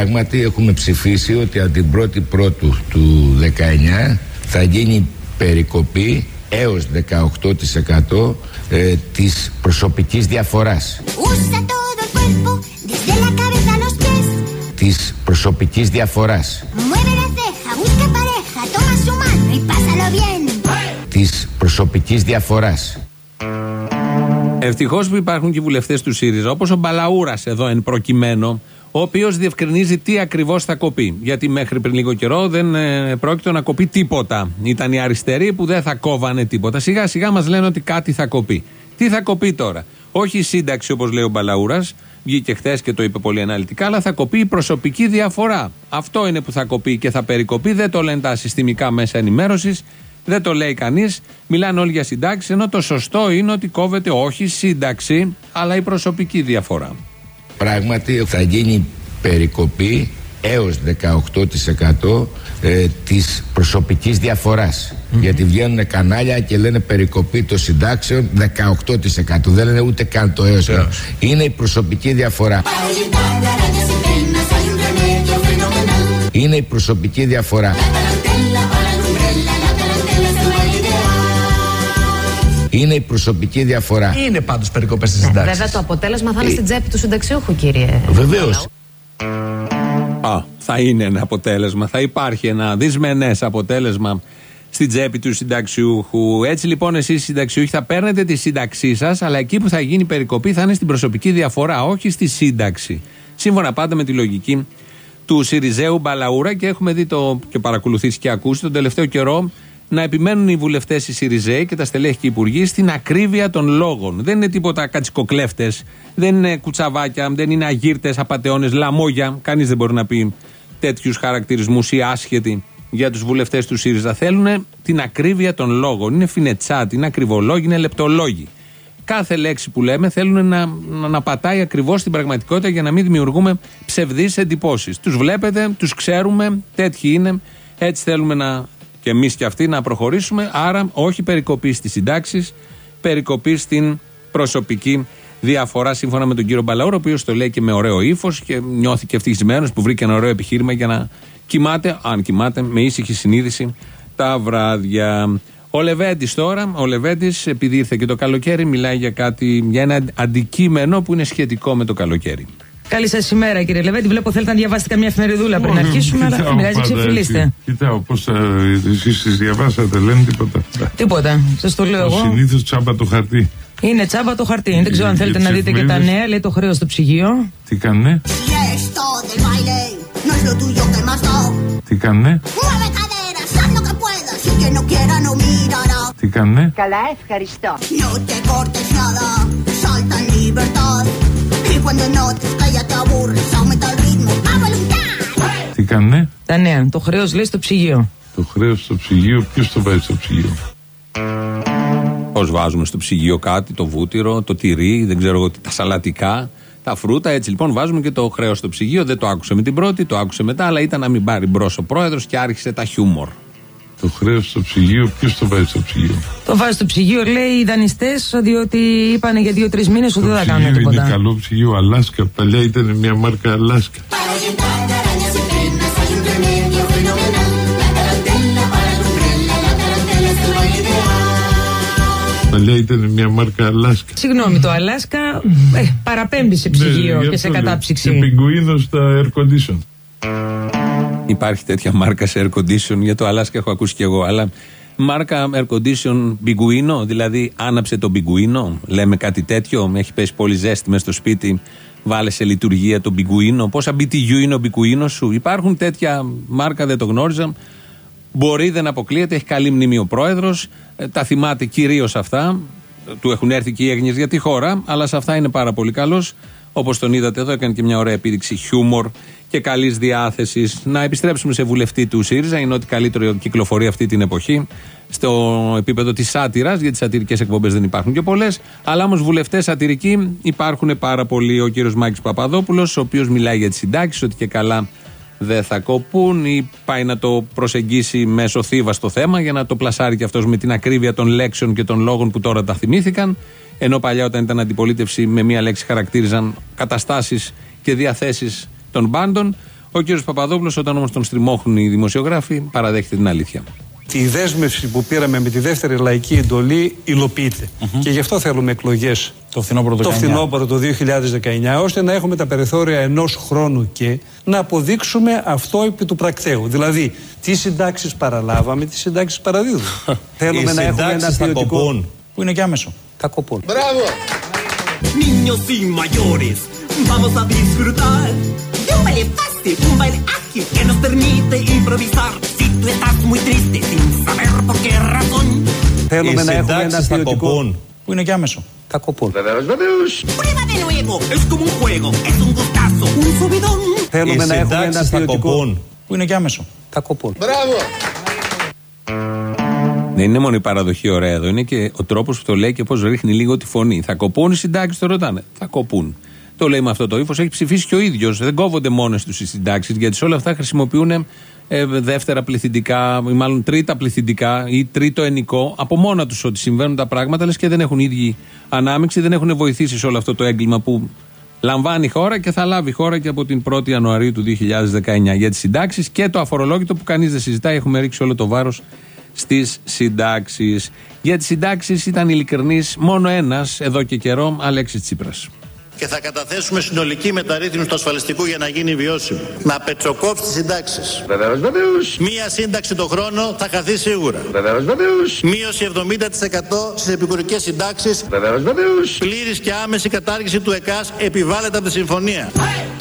Πράγματι έχουμε ψηφίσει ότι από την 1η Πρώτου του 19 θα γίνει περικοπή έως 18% της προσωπικής διαφοράς. Της προσωπικής διαφοράς. Της προσωπικής διαφοράς. Ευτυχώς που υπάρχουν και οι βουλευτές του ΣΥΡΙΖΑ, όπως ο Μπαλαούρας εδώ εν προκειμένου, ο οποίος διευκρινίζει τι ακριβώς θα κοπεί. Γιατί μέχρι πριν λίγο καιρό δεν πρόκειται να κοπεί τίποτα. Ήταν οι αριστεροί που δεν θα κόβανε τίποτα. Σιγά σιγά μας λένε ότι κάτι θα κοπεί. Τι θα κοπεί τώρα? Όχι η σύνταξη όπως λέει ο Μπαλαούρας, βγήκε χθες και το είπε πολύ αναλυτικά, αλλά θα κοπεί η προσωπική διαφορά. Αυτό είναι που θα κοπεί και θα περικοπεί. Δεν το λένε τα συστημικά μέσα ενημέρωσης, δεν το λέει κανείς. Μιλάνε όλοι για συντάξεις, ενώ το σωστό είναι ότι κόβεται όχι η σύνταξη, αλλά η προσωπική διαφορά. Πράγματι θα γίνει περικοπή έως 18% της προσωπικής διαφοράς. Γιατί βγαίνουν κανάλια και λένε περικοπή των συντάξεων 18%. Δεν λένε ούτε καν το έως. Είναι η προσωπική διαφορά. Είναι η προσωπική διαφορά. Είναι η προσωπική διαφορά. Είναι πάντως περικοπές στις συντάξεις. Βέβαια το αποτέλεσμα θα είναι στην τσέπη του συνταξιούχου, κύριε. Βεβαίως. Θα είναι ένα αποτέλεσμα. Θα υπάρχει ένα δυσμενές αποτέλεσμα στην τσέπη του συνταξιούχου. Έτσι λοιπόν εσείς οι συνταξιούχοι θα παίρνετε τη σύνταξή σας, αλλά εκεί που θα γίνει περικοπή θα είναι στην προσωπική διαφορά, όχι στη σύνταξη. Σύμφωνα πάντα με τη λογική του Συριζέου Μπαλαούρα, και έχουμε δει και παρακολουθήσει και ακούσει τον τελευταίο καιρό να επιμένουν οι βουλευτές οι Συριζέοι και τα στελέχη και οι υπουργοί στην ακρίβεια των λόγων. Δεν είναι τίποτα κατσικοκλέφτες, δεν είναι κουτσαβάκια, δεν είναι αγύρτες, απατεώνες, λαμόγια. Κανείς δεν μπορεί να πει τέτοιους χαρακτηρισμούς ή άσχετοι για τους βουλευτές του ΣΥΡΙΖΑ. Θέλουν την ακρίβεια των λόγων. Είναι φινετσάτι, είναι ακριβολόγοι, είναι λεπτολόγοι. Κάθε λέξη που λέμε θέλουν να πατάει ακριβώς στην πραγματικότητα για να μην δημιουργούμε ψευδείς εντυπώσεις. Τους βλέπετε, τους ξέρουμε, τέτοιοι είναι, έτσι θέλουμε και εμείς και αυτοί να προχωρήσουμε. Άρα όχι περικοπή στις συντάξεις, περικοπή στην προσωπική διαφορά, σύμφωνα με τον κύριο Μπαλαούρο, ο οποίος το λέει και με ωραίο ύφος και νιώθηκε ευτυχισμένος που βρήκε ένα ωραίο επιχείρημα για να κοιμάται, αν κοιμάται, με ήσυχη συνείδηση τα βράδια. Ο Λεβέντης τώρα, επειδή ήρθε και το καλοκαίρι, μιλάει για ένα αντικείμενο που είναι σχετικό με το καλοκαίρι. Καλή σας ημέρα, κύριε Λεβέντη. Βλέπω θέλετε να διαβάσετε καμιά εφημεριδούλα πριν αρχίσουμε, αλλά μοιράζει ξεφυλίστε. Κοιτάω πώς εσείς τις διαβάσατε, λένε τίποτα. Τίποτα, σας το λέω εγώ. Συνήθως τσάμπα το χαρτί. Είναι τσάμπα το χαρτί. Δεν ξέρω αν θέλετε να δείτε και τα νέα. Λέει το χρέος στο ψυγείο. Τι κάνε? Τι κάνε? Τι κάνε? Καλά, ευχαριστώ. Τι κάνε? Τα νέα. Το χρέος λέει στο ψυγείο. Το χρέος στο ψυγείο, ποιος το βάζει στο ψυγείο? Πώς βάζουμε στο ψυγείο κάτι, το βούτυρο, το τυρί, δεν ξέρω εγώ, τα σαλατικά, τα φρούτα. Έτσι λοιπόν βάζουμε και το χρέος στο ψυγείο. Δεν το άκουσε με την πρώτη, το άκουσε μετά, αλλά ήταν να μην πάρει μπρος ο πρόεδρος και άρχισε τα χιούμορ. Το χρέος στο ψυγείο, ποιος το βάζει στο ψυγείο? Το βάζει στο ψυγείο, λέει οι δανειστές, διότι είπανε για 2-3 μήνες ότι δεν θα κάνουν τίποτα. Είναι καλό ψυγείο, Αλάσκα. Παλιά ήταν μια μάρκα Αλάσκα. Παλιά ήταν μια μάρκα Αλάσκα. Συγγνώμη, το Αλάσκα παραπέμπει σε ψυγείο και σε κατάψυξη. Και πιγκουίνο στα air condition. Υπάρχει τέτοια μάρκα σε air condition, για το Αλάσκα έχω ακούσει κι εγώ, αλλά μάρκα air condition πιγκουίνο, δηλαδή άναψε τον πιγκουίνο, λέμε κάτι τέτοιο, έχει πέσει πολύ ζέστη μες στο σπίτι, βάλε σε λειτουργία τον πιγκουίνο, πόσα BTU είναι ο πιγκουίνο σου? Υπάρχουν τέτοια μάρκα, δεν το γνώριζα. Μπορεί, δεν αποκλείεται, έχει καλή μνήμη ο πρόεδρος, τα θυμάται κυρίως αυτά, του έχουν έρθει και οι έγνοιες για τη χώρα, αλλά σε αυτά είναι πάρα πολύ καλός. Όπως τον είδατε εδώ, έκανε και μια ωραία επίδειξη χιούμορ και καλής διάθεσης. Να επιστρέψουμε σε βουλευτή του ΣΥΡΙΖΑ, είναι ότι καλύτερο κυκλοφορεί αυτή την εποχή στο επίπεδο της σάτυρας, γιατί σατυρικές εκπομπές δεν υπάρχουν και πολλές, αλλά όμως βουλευτές σατυρικοί υπάρχουν πάρα πολλοί. Ο κύριος Μάκης Παπαδόπουλος, ο οποίος μιλάει για τις συντάξεις, ότι και καλά δεν θα κοπούν, ή πάει να το προσεγγίσει μέσω θύβα στο θέμα για να το πλασάρει και αυτός με την ακρίβεια των λέξεων και των λόγων που τώρα τα θυμήθηκαν. Ενώ παλιά, όταν ήταν αντιπολίτευση, με μία λέξη χαρακτήριζαν καταστάσεις και διαθέσεις των πάντων. Ο κύριος Παπαδόπουλος, όταν όμως τον στριμώχνουν οι δημοσιογράφοι, παραδέχεται την αλήθεια. Η δέσμευση που πήραμε με τη δεύτερη λαϊκή εντολή υλοποιείται. Και γι' αυτό θέλουμε εκλογές το φθινόπωρο το 2019, ώστε να έχουμε τα περιθώρια ενός χρόνου και να αποδείξουμε αυτό επί του πρακτέου. Δηλαδή, τι συντάξεις παραλάβαμε, τι συντάξεις παραδίδουμε. Θέλουμε να έχουμε ένα ποιοτικό. Που είναι και άμεσο. Θα κοπούν. Μπράβο! Niños y mayores, vamos a disfrutar de un baile fácil, un baile ágil que nos permite improvisar. Si tú estás muy triste sin saber por qué razón, θέλουμε να έχουμε ένα ποιοτικό. Που είναι και άμεσο. Θα κοπούν. Prueba de nuevo, es como un juego, es un gustazo, un subidón. Θέλουμε να έχουμε ένα ποιοτικό. Που είναι και άμεσο. Θα κοπούν. Μπράβο! Δεν είναι μόνο η παραδοχή ωραία εδώ, είναι και ο τρόπος που το λέει και πώς ρίχνει λίγο τη φωνή. Θα κοπούν οι συντάξεις, το ρωτάνε. Θα κοπούν. Το λέει με αυτό το ύφος, έχει ψηφίσει και ο ίδιος. Δεν κόβονται μόνες τους οι συντάξεις, γιατί σε όλα αυτά χρησιμοποιούν δεύτερα πληθυντικά, ή μάλλον τρίτα πληθυντικά ή τρίτο ενικό, από μόνα τους ότι συμβαίνουν τα πράγματα, λες και δεν έχουν ίδιοι ανάμειξη, δεν έχουν βοηθήσει σε όλο αυτό το έγκλημα που λαμβάνει η χώρα και θα λάβει η χώρα και από την 1η Ιανουαρίου του 2019. Για τις συντάξεις και το αφορολόγητο που κανείς δεν συζητάει, έχουμε ρίξει όλο το βάρος στις συντάξεις. Για τις συντάξεις ήταν ειλικρινής μόνο ένας εδώ και καιρό, Αλέξης Τσίπρας. Και θα καταθέσουμε συνολική μεταρρύθμιση του ασφαλιστικού για να γίνει βιώσιμο. Να πετσοκόψει τις συντάξεις. Βεβαίως. Μία σύνταξη το χρόνο θα χαθεί σίγουρα. Βεβαίως. Μείωση 70% στις επικουρικές συντάξεις. Βεβαίως. Πλήρης και άμεση κατάργηση του ΕΚΑΣ επιβάλλεται από τη συμφωνία.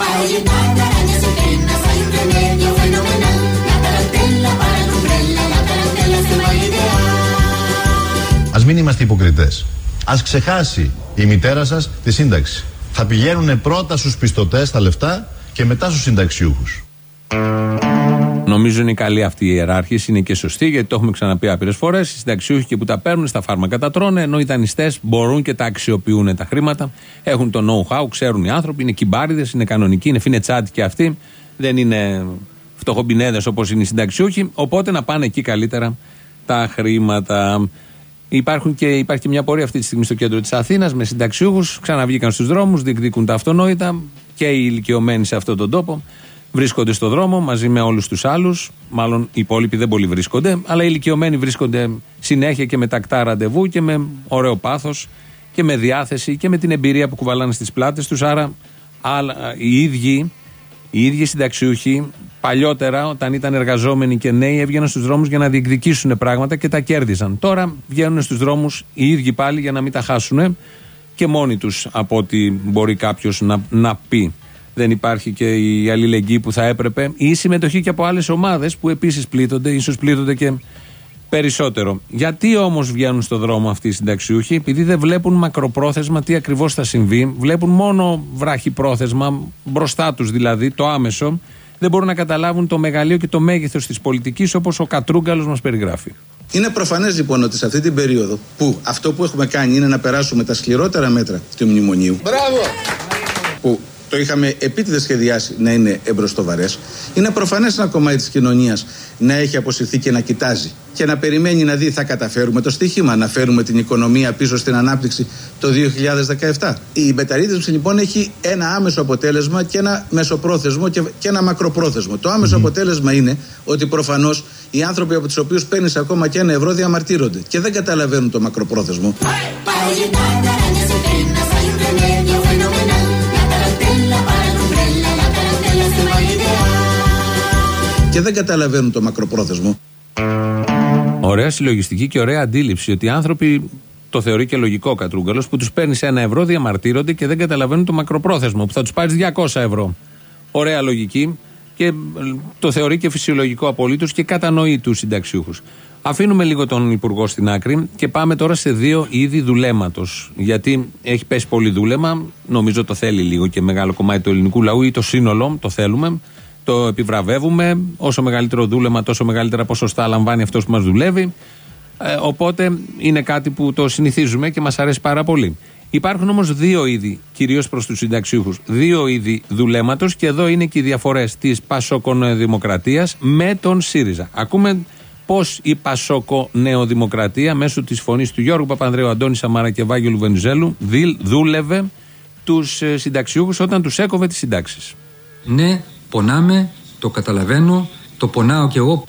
Ας μην είμαστε υποκριτές. Ας ξεχάσει η μητέρα σας τη σύνταξη. Θα πηγαίνουν πρώτα στους πιστωτές τα λεφτά και μετά στους συνταξιούχους. Νομίζω είναι καλή αυτή η ιεράρχηση, είναι και σωστή, γιατί το έχουμε ξαναπεί άπειρες φορές. Οι συνταξιούχοι και που τα παίρνουν στα φάρμακα τα τρώνε, ενώ οι δανειστές μπορούν και τα αξιοποιούν τα χρήματα. Έχουν το know-how, ξέρουν οι άνθρωποι, είναι κυμπάριδες, είναι κανονικοί, είναι φινετσάτοι και αυτοί. Δεν είναι φτωχομπινέδες όπως είναι οι συνταξιούχοι. Οπότε να πάνε εκεί καλύτερα τα χρήματα. Υπάρχει και μια πορεία αυτή τη στιγμή στο κέντρο της Αθήνας με συνταξιούχους. Ξαναβγήκαν στους δρόμους, διεκδικούν τα αυτονόητα και οι ηλικιωμένοι σε αυτόν τον τόπο. Βρίσκονται στο δρόμο μαζί με όλους τους άλλους. Μάλλον οι υπόλοιποι δεν πολύ βρίσκονται, αλλά οι ηλικιωμένοι βρίσκονται συνέχεια και με τακτά ραντεβού και με ωραίο πάθος και με διάθεση και με την εμπειρία που κουβαλάνε στις πλάτες τους. Άρα οι ίδιοι συνταξιούχοι παλιότερα, όταν ήταν εργαζόμενοι και νέοι, έβγαιναν στους δρόμους για να διεκδικήσουν πράγματα και τα κέρδισαν. Τώρα βγαίνουν στους δρόμους οι ίδιοι πάλι για να μην τα χάσουν και μόνοι τους, από ό,τι μπορεί κάποιος να πει. Δεν υπάρχει και η αλληλεγγύη που θα έπρεπε, ή η συμμετοχή και από άλλες ομάδες που επίσης πλήττονται, ίσως πλήττονται και περισσότερο. Γιατί όμως βγαίνουν στο δρόμο αυτοί οι συνταξιούχοι? Επειδή δεν βλέπουν μακροπρόθεσμα τι ακριβώς θα συμβεί, βλέπουν μόνο βράχυπρόθεσμα, μπροστά τους δηλαδή, το άμεσο. Δεν μπορούν να καταλάβουν το μεγαλείο και το μέγεθος της πολιτικής όπως ο Κατρούγκαλος μας περιγράφει. Είναι προφανές λοιπόν ότι σε αυτή την περίοδο που αυτό που έχουμε κάνει είναι να περάσουμε τα σκληρότερα μέτρα του μνημονίου. Μπράβο! Που το είχαμε επίτηδες σχεδιάσει να είναι εμπροστοβαρές. Είναι προφανές ένα κομμάτι της κοινωνίας να έχει αποσυρθεί και να κοιτάζει και να περιμένει να δει, θα καταφέρουμε το στοίχημα, να φέρουμε την οικονομία πίσω στην ανάπτυξη το 2017. Η μεταρρύθμιση λοιπόν έχει ένα άμεσο αποτέλεσμα και ένα μεσοπρόθεσμο και ένα μακροπρόθεσμο. Το άμεσο αποτέλεσμα είναι ότι προφανώς οι άνθρωποι από τους οποίους παίρνεις ακόμα και ένα ευρώ διαμαρτύρονται και δεν καταλαβαίνουν το μακροπρόθεσμο. Και δεν καταλαβαίνουν το μακροπρόθεσμο. Ωραία συλλογιστική και ωραία αντίληψη ότι οι άνθρωποι, το θεωρεί και λογικό ο Κατρούγκαλος, που τους παίρνεις ένα ευρώ διαμαρτύρονται και δεν καταλαβαίνουν το μακροπρόθεσμο, που θα τους πάρεις 200 ευρώ. Ωραία λογική και το θεωρεί και φυσιολογικό απολύτως και κατανοεί τους συνταξιούχους. Αφήνουμε λίγο τον Υπουργό στην άκρη και πάμε τώρα σε δύο είδη δουλέματος. Γιατί έχει πέσει πολύ δούλεμα, νομίζω το θέλει λίγο και μεγάλο κομμάτι του ελληνικού λαού ή το σύνολο, το θέλουμε. Το επιβραβεύουμε. Όσο μεγαλύτερο δούλεμα, τόσο μεγαλύτερα ποσοστά λαμβάνει αυτός που μας δουλεύει. Οπότε είναι κάτι που το συνηθίζουμε και μας αρέσει πάρα πολύ. Υπάρχουν όμως δύο είδη, κυρίως προς τους συνταξιούχους, δύο είδη δουλέματος και εδώ είναι και οι διαφορές της Πασόκο-Νεοδημοκρατίας με τον ΣΥΡΙΖΑ. Ακούμε πώς η Πασόκο-Νεοδημοκρατία μέσω της φωνής του Γιώργου Παπανδρέου, Αντώνη Σαμάρα και Βάγγελου Βενιζέλου δούλευε τους συνταξιούχους όταν τους έκοβε τις συντάξεις. Ναι, πονάμε Το καταλαβαίνω, το πονάω κι εγώ.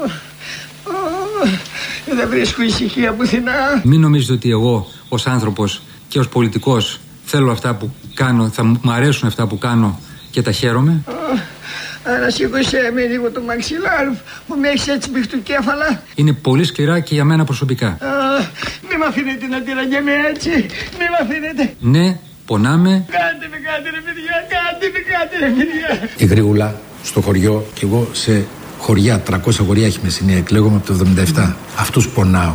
Δεν βρίσκω ησυχία πουθενά. Μην νομίζετε ότι εγώ ως άνθρωπος και ως πολιτικός θέλω αυτά που κάνω, θα μου αρέσουν αυτά που κάνω και τα χαίρομαι. Ανασήκωσέ με λίγο το μαξιλάρι που με έχεις έτσι μπιχτουκέφαλα. Είναι πολύ σκληρά και για μένα προσωπικά. Μη μ' αφήνετε να τυραγγέμαι έτσι. Μη μ' αφήνετε. Ναι, πονάμε. Κάντε με ρε παιδιά. Η Γρήγουλα στο χωριό και εγώ σε χωριά, 300 χωριά έχει Μεσσηνία, εκλέγομαι από το 77. Αυτούς πονάω.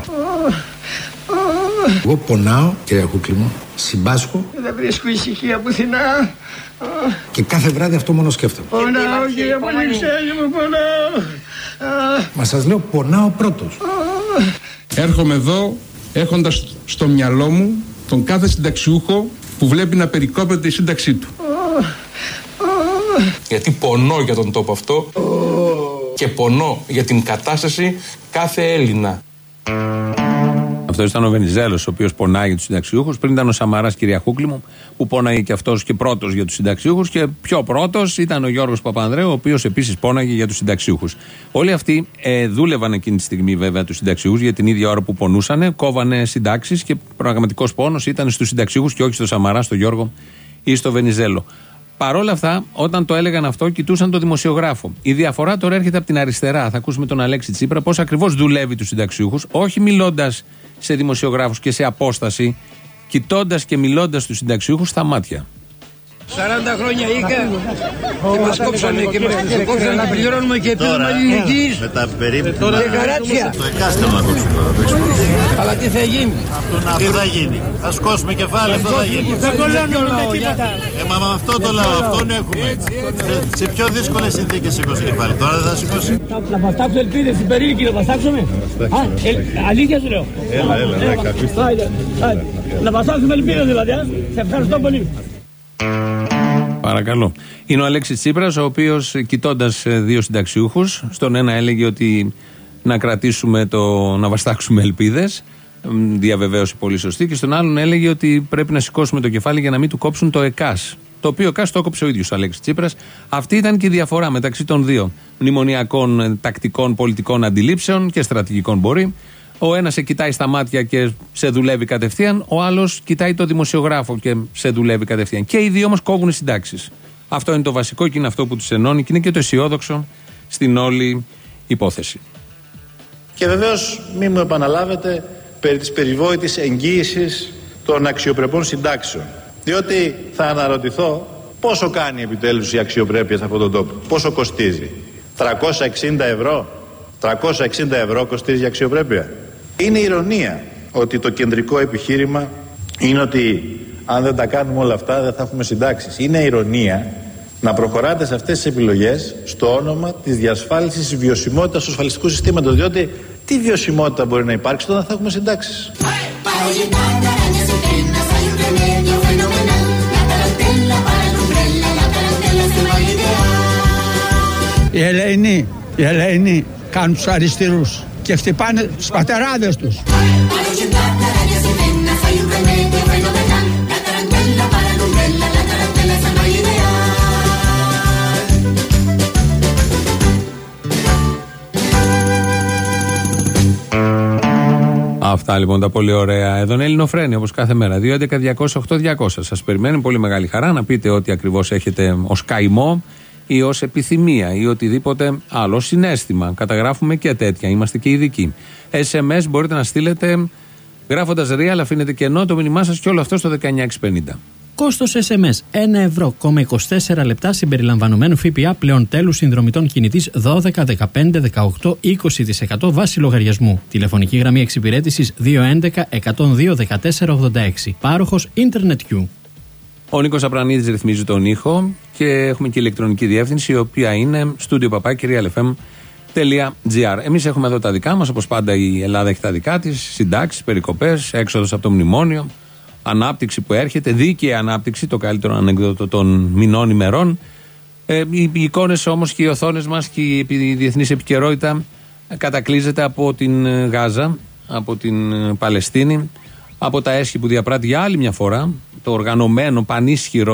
Εγώ πονάω, κυρία Χούκλη μου, συμπάσχω. Δεν βρίσκω ησυχία πουθενά. Και κάθε βράδυ αυτό μόνο σκέφτομαι. Πονάω κύριε Πολυξέλη μου, πονάω. Μα σας λέω πονάω πρώτος. Έρχομαι εδώ έχοντας στο μυαλό μου τον κάθε συνταξιούχο που βλέπει να περικόπτεται η σύνταξή του. Γιατί πονώ για τον τόπο αυτό και πονώ για την κατάσταση κάθε Έλληνα. Αυτό ήταν ο Βενιζέλος, ο οποίος πονάει για τους συνταξιούχους. Πριν ήταν ο Σαμαράς, κυρία Χούκλη μου, που πόναγε και αυτός και πρώτος για τους συνταξιούχους. Και πιο πρώτος ήταν ο Γιώργος Παπανδρέου, ο οποίος επίσης πόναγε για τους συνταξιούχους. Όλοι αυτοί δούλευαν εκείνη τη στιγμή, βέβαια, τους συνταξιούχους για την ίδια ώρα που πονούσανε, κόβανε συντάξεις και πραγματικός πόνος ήταν στους συνταξιούχους και όχι στο Σαμαρά, στο Γιώργο ή στο Βενιζέλο. Παρ' όλα αυτά, όταν το έλεγαν αυτό, κοιτούσαν τον δημοσιογράφο. Η διαφορά τώρα έρχεται από την αριστερά. Θα ακούσουμε τον Αλέξη Τσίπρα πώς ακριβώς δουλεύει τους συνταξιούχους, όχι μιλώντας σε δημοσιογράφους και σε απόσταση, κοιτώντας και μιλώντας στους συνταξιούχους στα μάτια. 40 χρόνια είχα και μας κόψανε και μας κόψανε να πληρώνουμε και επίδομα ελληνικής και καράτσια. Το εκάστημα να κόψουμε τώρα. Αλλά τι θα γίνει? Τι θα γίνει? Θα σκόσουμε κεφάλι, αυτό θα γίνει. Δεν το λένε όλα τίποτα. Μα με αυτό το λαό, αυτόν έχουμε. Σε πιο δύσκολες συνθήκες σηκώσει κεφάλι. Τώρα δεν θα σηκώσει. Να βαστάξω ελπίδες στην περίλικη, να βαστάξουμε. Αλήθεια σου λέω. Να βαστάξουμε ελπίδες δηλαδή. Σε ευχαριστώ πολύ. Παρακαλώ. Είναι ο Αλέξης Τσίπρας, ο οποίος κοιτώντας δύο συνταξιούχους, στον ένα έλεγε ότι να κρατήσουμε να βαστάξουμε ελπίδες, διαβεβαίωση πολύ σωστή, και στον άλλον έλεγε ότι πρέπει να σηκώσουμε το κεφάλι για να μην του κόψουν το ΕΚΑΣ. Το οποίο ΕΚΑΣ το έκοψε ο ίδιος ο Αλέξης Τσίπρας. Αυτή ήταν και η διαφορά μεταξύ των δύο μνημονιακών, τακτικών, πολιτικών αντιλήψεων και στρατηγικών μπορεί. Ο ένας σε κοιτάει στα μάτια και σε δουλεύει κατευθείαν, ο άλλος κοιτάει το δημοσιογράφο και σε δουλεύει κατευθείαν. Και οι δύο όμως κόβουν συντάξεις. Αυτό είναι το βασικό και είναι αυτό που τους ενώνει και είναι και το αισιόδοξο στην όλη υπόθεση. Και βεβαίως μην μου επαναλάβετε περί της περιβόητης εγγύησης των αξιοπρεπών συντάξεων. Διότι θα αναρωτηθώ πόσο κάνει επιτέλους η αξιοπρέπεια σε αυτόν τον τόπο. Πόσο κοστίζει? 360 ευρώ? 360 ευρώ κοστίζει η αξιοπρέπεια? Είναι ηρωνία ότι το κεντρικό επιχείρημα είναι ότι αν δεν τα κάνουμε όλα αυτά δεν θα έχουμε συντάξεις. Είναι ηρωνία να προχωράτε σε αυτές τις επιλογές στο όνομα της διασφάλισης της βιωσιμότητας του ασφαλιστικού συστήματος. Διότι τι βιωσιμότητα μπορεί να υπάρξει όταν θα έχουμε συντάξεις? Οι Ελεηνοί κάνουν τους αριστερούς και χτυπάνε τους πατεράδες τους. Αυτά λοιπόν τα πολύ ωραία. Εδώ είναι Ελληνοφρένη όπως κάθε μέρα. 2.11.208.200. Σας περιμένει πολύ μεγάλη χαρά να πείτε ό,τι ακριβώς έχετε ως καημό ή ως επιθυμία ή οτιδήποτε άλλο συναίσθημα. Καταγράφουμε και τέτοια. Είμαστε και ειδικοί. SMS μπορείτε να στείλετε γράφοντας real, αφήνετε κενό το μήνυμά σας και όλο αυτό στο 19650. Κόστος SMS 1,24 ευρώ συμπεριλαμβανομένου ΦΠΑ πλέον τέλους συνδρομητών κινητής 12, 15, 18, 20% βάση λογαριασμού. Τηλεφωνική γραμμή εξυπηρέτησης 211 102 1486. Πάροχος Internet Q. Ο Νίκος Απρανίδης ρυθμίζει τον ήχο και έχουμε και ηλεκτρονική διεύθυνση, η οποία είναι studio@realfm.gr. Εμείς έχουμε εδώ τα δικά μας, όπως πάντα η Ελλάδα έχει τα δικά της, συντάξεις, περικοπές, έξοδος από το μνημόνιο, ανάπτυξη που έρχεται, δίκαιη ανάπτυξη, το καλύτερο ανέκδοτο των μηνών ημερών. Οι εικόνες όμως και οι οθόνες μας και η διεθνής επικαιρότητα κατακλείζεται από την Γάζα, από την Παλαιστίνη, από τα έσχη που διαπράττει για άλλη μια φορά το οργανωμένο, πανίσχυρο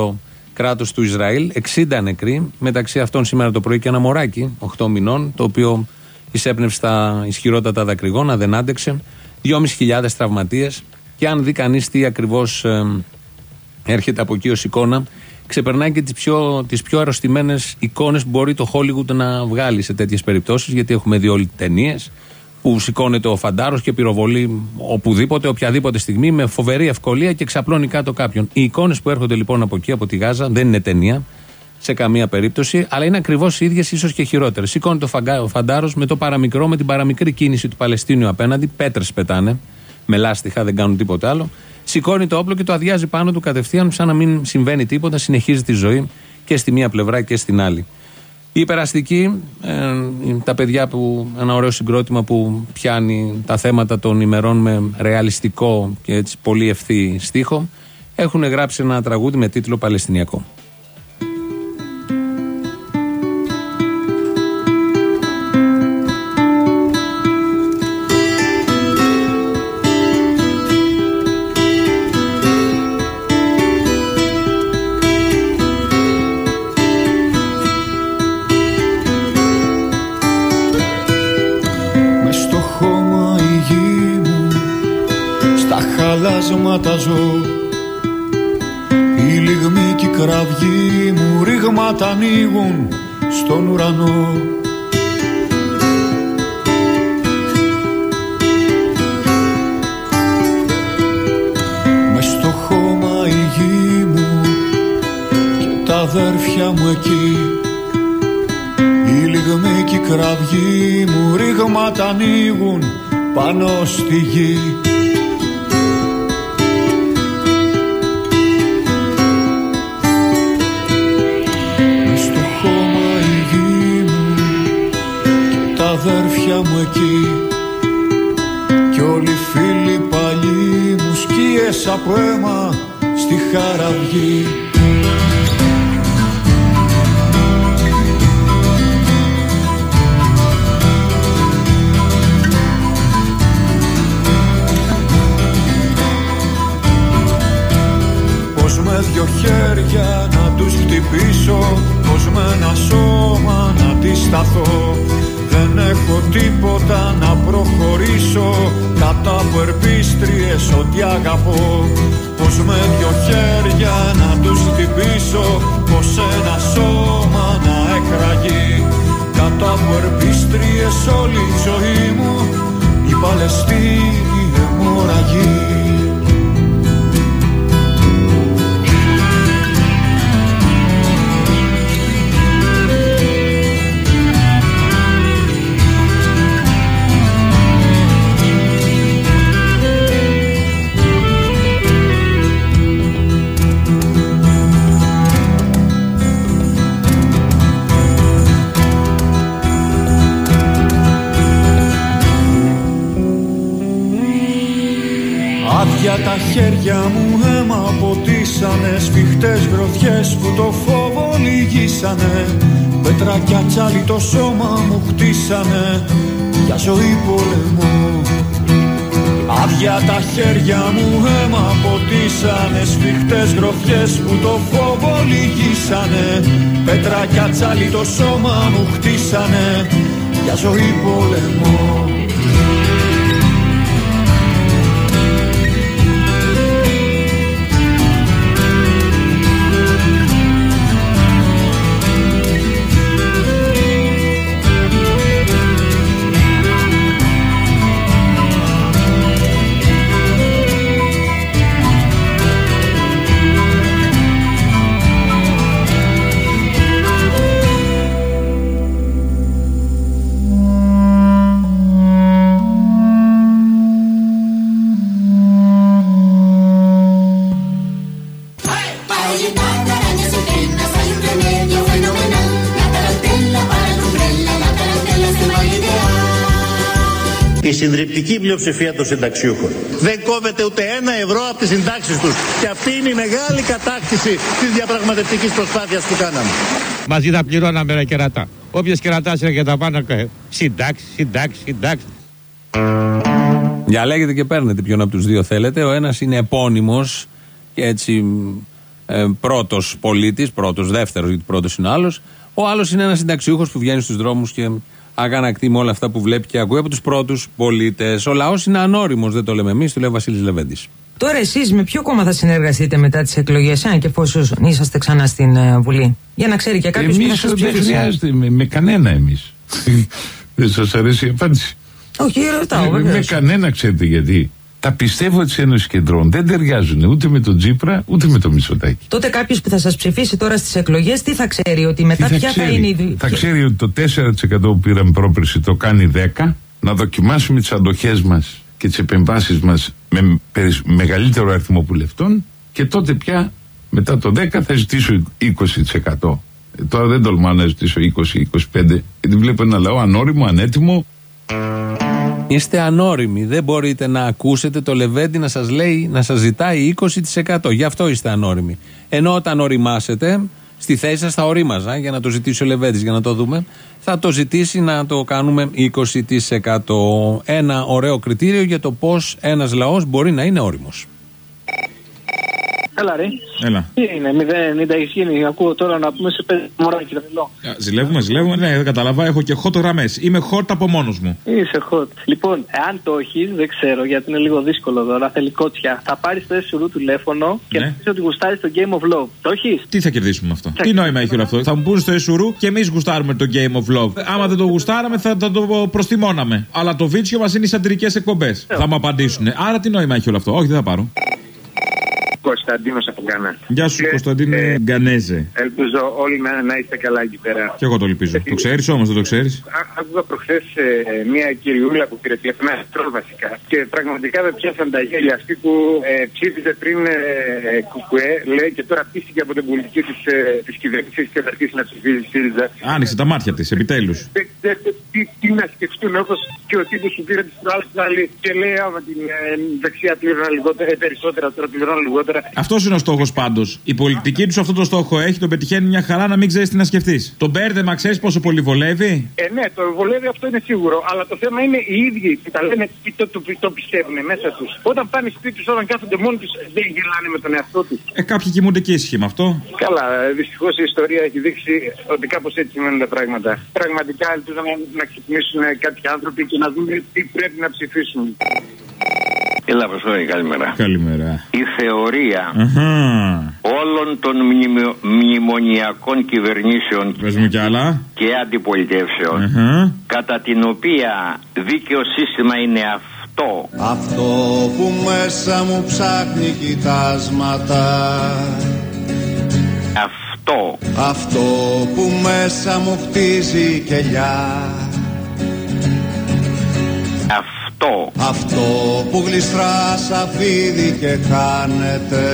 κράτος του Ισραήλ. 60 νεκροί, μεταξύ αυτών σήμερα το πρωί και ένα μωράκι 8 μηνών, το οποίο εισέπνευσε στα ισχυρότατα δακρυγόνα, δεν άντεξε. 2.500 τραυματίες. Και αν δει κανείς τι ακριβώς έρχεται από εκεί ως εικόνα, ξεπερνάει και τις πιο αρρωστημένες εικόνες που μπορεί το Hollywood να βγάλει σε τέτοιες περιπτώσεις, γιατί έχουμε δει όλοι ταινίες που σηκώνεται ο φαντάρος και πυροβολεί οπουδήποτε, οποιαδήποτε στιγμή, με φοβερή ευκολία και ξαπλώνει κάτω κάποιον. Οι εικόνες που έρχονται λοιπόν από εκεί, από τη Γάζα, δεν είναι ταινία σε καμία περίπτωση, αλλά είναι ακριβώς οι ίδιες, ίσως και χειρότερες. Σηκώνεται ο φαντάρος με το παραμικρό, με την παραμικρή κίνηση του Παλαιστίνιου απέναντι, πέτρες πετάνε, με λάστιχα, δεν κάνουν τίποτα άλλο. Σηκώνει το όπλο και το αδειάζει πάνω του κατευθείαν, σαν να μην συμβαίνει τίποτα, συνεχίζει τη ζωή και στη μία πλευρά και στην άλλη. Οι υπεραστικοί, τα παιδιά που, ένα ωραίο συγκρότημα που πιάνει τα θέματα των ημερών με ρεαλιστικό και έτσι πολύ ευθύ στίχο, έχουν γράψει ένα τραγούδι με τίτλο Παλαιστινιακό. Χαλάσματα ζω, η λιγμή και η κραυγή μου ρήγματα ανοίγουν στον ουρανό. Μες στο χώμα η γη μου και τα αδέρφια μου εκεί, η λιγμή και η κραυγή μου ρήγματα ανοίγουν πάνω στη γη. Αδέρφια μου εκεί κι όλοι οι φίλοι παλιοί μου, σκιές από αίμα στη χαραυγή. Πώς με δυο χέρια να τους χτυπήσω, πώς με ένα σώμα να αντισταθώ. Δεν έχω τίποτα να προχωρήσω, κάτω από ερπίστριες ό,τι αγαπώ. Πώς με δυο χέρια να τους χτυπήσω, πως ένα σώμα να εκραγεί. Κάτω από ερπίστριες όλη η ζωή μου, η Παλαιστίνη αιμορραγεί. Για τα χέρια μου αίμα ποτίσανε, σφιχτές γροθιές που το φόβο λυγίσανε. Πέτρα κι ατσάλι το σώμα μου χτίσανε για ζωή πολεμού. Άδεια τα χέρια μου αίμα ποτίσανε, σφιχτές γροθιές που το φόβο λυγίσανε. Πέτρα κι ατσάλι το σώμα μου χτίσανε για ζωή πολεμού. Η συντριπτική πλειοψηφία των συνταξιούχων δεν κόβεται ούτε €1 από τις συντάξεις τους. Και αυτή είναι η μεγάλη κατάκτηση της διαπραγματευτικής προσπάθειας που κάναμε. Μαζί τα πληρώναμε ρε κερατά. Όποιος κερατάς έρχεται τα πάνω, συντάξει. Διαλέγετε και παίρνετε ποιον από τους δύο θέλετε. Ο ένας είναι επώνυμος και έτσι πρώτος πολίτης, πρώτος, δεύτερος, γιατί πρώτος είναι άλλος. Ο άλλος είναι ένας συνταξιούχος που βγαίνει στους δρόμους και αγανακτεί με όλα αυτά που βλέπει και ακούει από τους πρώτους πολίτες. Ο λαός είναι ανώριμος, δεν το λέμε εμείς, το λέει ο Βασίλης Λεβέντης. Τώρα εσείς με ποιο κόμμα θα συνεργαστείτε μετά τις εκλογές, αν και εφόσον είσαστε ξανά στην Βουλή? Για να ξέρει και κάποιος που θα σας ψηφίσει. Δεν χρειάζεται με κανένα εμείς. Δεν σας αρέσει η απάντηση? Όχι, ρωτάω βεβαίως. Με κανένα, ξέρετε γιατί? Τα πιστεύω της Ένωσης Κεντρών δεν ταιριάζουν ούτε με τον Τσίπρα ούτε με τον Μητσοτάκη. Τότε κάποιος που θα σας ψηφίσει τώρα στις εκλογές, τι θα ξέρει, ότι μετά ποια θα είναι η... Θα ξέρει ότι το 4% που πήραμε πρόπερση το κάνει 10%, να δοκιμάσουμε τις αντοχές μας και τις επεμβάσεις μας με μεγαλύτερο αριθμό βουλευτών, και τότε πια μετά το 10% θα ζητήσω 20%. Τώρα δεν τολμάω να ζητήσω 20-25%, γιατί βλέπω ένα λαό ανώριμο, ανέτοιμο. Είστε ανώριμοι. Δεν μπορείτε να ακούσετε το Λεβέντη να σας λέει, να σας ζητάει 20%. Γι' αυτό είστε ανώριμοι. Ενώ όταν οριμάσετε, στη θέση σας θα ορίμαζα για να το ζητήσει ο Λεβέντης, για να το δούμε. Θα το ζητήσει να το κάνουμε 20%. Ένα ωραίο κριτήριο για το πώς ένας λαός μπορεί να είναι όριμος. Έλα ρε. Έλα. Τι είναι, 0,90 έχει γίνει? Ακούω τώρα να πούμε σε 5 μωράκι, τρελό. Ζηλεύουμε, ναι, δεν κατάλαβα. Έχω και hot γραμμές. Είμαι hot από μόνος μου. Είσαι hot. Λοιπόν, εάν το έχεις, δεν ξέρω γιατί είναι λίγο δύσκολο τώρα. Θέλει κότσια. Θα πάρεις το SURU τηλέφωνο και θα πεις ότι γουστάρεις το Game of Love. Το έχεις? Τι θα κερδίσουμε με αυτό? Τι νόημα έχει όλο αυτό? Θα μου πούνε στο SURU και εμείς γουστάρουμε το Game of Love. Άμα δεν το γουστάραμε, θα το προστιμώναμε. Αλλά το βίτσιο μας είναι οι σατυρικές εκπομπές. Θα μου απαντήσουν. Άρα τι νόημα έχει όλο αυτό? Όχι, δεν θα πάρω. Κωνσταντίνος από Γκάνα. Γεια σου, Κωνσταντίνε Γκανέζε. Ελπίζω όλοι να είστε καλά εκεί πέρα. Και εγώ το ελπίζω. Το ξέρεις όμως, δεν το ξέρεις? Άκουγα προχθές μια κυριούλα που πήρε τηλέφωνο, ένα τρόλ βασικά. Και πραγματικά δεν πιάσαν τα γέλια. Αυτή που ψήφιζε πριν κουκουέ, λέει, και τώρα πίστηκε από την πολιτική της κυβέρνησης και θα αρχίσει να ψηφίζει ΣΥΡΙΖΑ. Άνοιξε τα μάτια της, επιτέλους. Τι να σκεφτούν, όπως και ο τύπος που πήρε τις προάλλες και λέει άμα την δεξιά πλήρωνα περισσότερα, τώρα πληρώνω λιγότερα. Αυτός είναι ο στόχος πάντως. Η πολιτική τους αυτό το στόχο έχει, τον πετυχαίνει μια χαρά να μην ξέρεις τι να σκεφτείς. Το μπέρδεμα ξέρεις πόσο πολύ βολεύει? Ναι, το βολεύει, αυτό είναι σίγουρο. Αλλά το θέμα είναι οι ίδιοι που τα λένε το πιστεύουν μέσα τους. Όταν πάνε σπίτι τους, όταν κάθονται μόνοι τους, δεν γελάνε με τον εαυτό τους. Κάποιοι κοιμούνται και ήσυχοι με αυτό. Καλά, δυστυχώς η ιστορία έχει δείξει ότι κάπως έτσι σημαίνουν τα πράγματα. Πραγματικά ελπίζω να ξυπνήσουν κάποιοι άνθρωποι και να δουν τι πρέπει να ψηφίσουν. Έλα, Αποστόλη, καλημέρα. Καλημέρα. Η θεωρία όλων των μνημονιακών κυβερνήσεων και αντιπολιτεύσεων, κατά την οποία δίκαιο σύστημα είναι αυτό. Αυτό που μέσα μου ψάχνει κοιτάσματα. Αυτό που μέσα μου χτίζει κελιά. Αυτό που γλιστρά σαν φίδι και χάνεται.